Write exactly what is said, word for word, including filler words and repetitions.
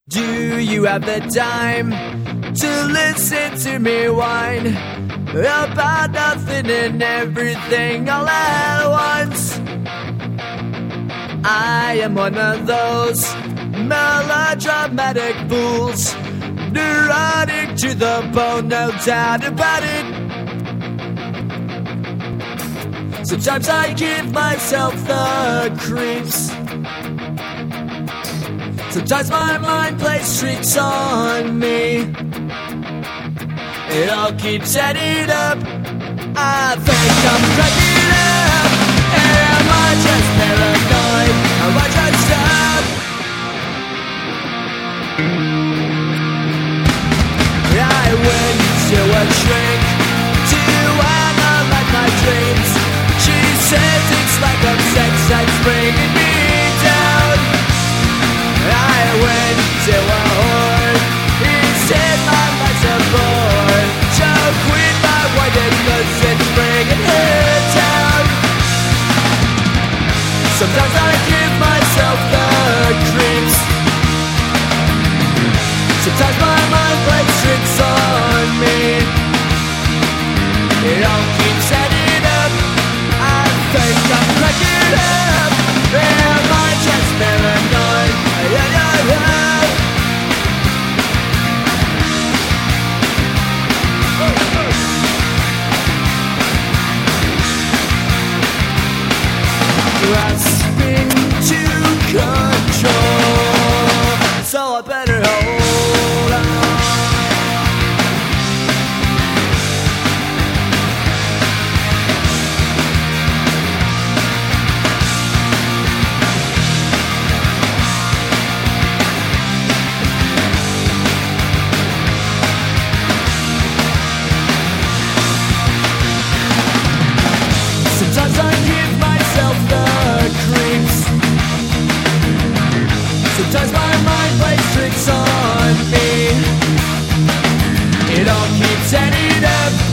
Do you have the time to listen to me whine about nothing and everything all at once? I am one of those melodramatic fools, neurotic to the bone, no doubt about it. Sometimes I give myself the creeps. Sometimes my mind plays tricks on me. It all keeps adding up. I think I'm cracking up. Am I just paranoid? Am I just up? I went to a shrink to analyze my dreams. She says it's like a sex that's bringing me down. I went to a whore. He said my life's a bore. So quit my white cause it's bringing her down. Sometimes I give myself the creeps. Sometimes my mind plays tricks on me. It all keeps adding up. I think I'm cracking up. Am I just paranoid? Yeah, yeah, yeah. Grasping to control, so I better hold on. Sometimes I give myself the creeps. Sometimes my mind plays tricks on me. It all keeps adding up.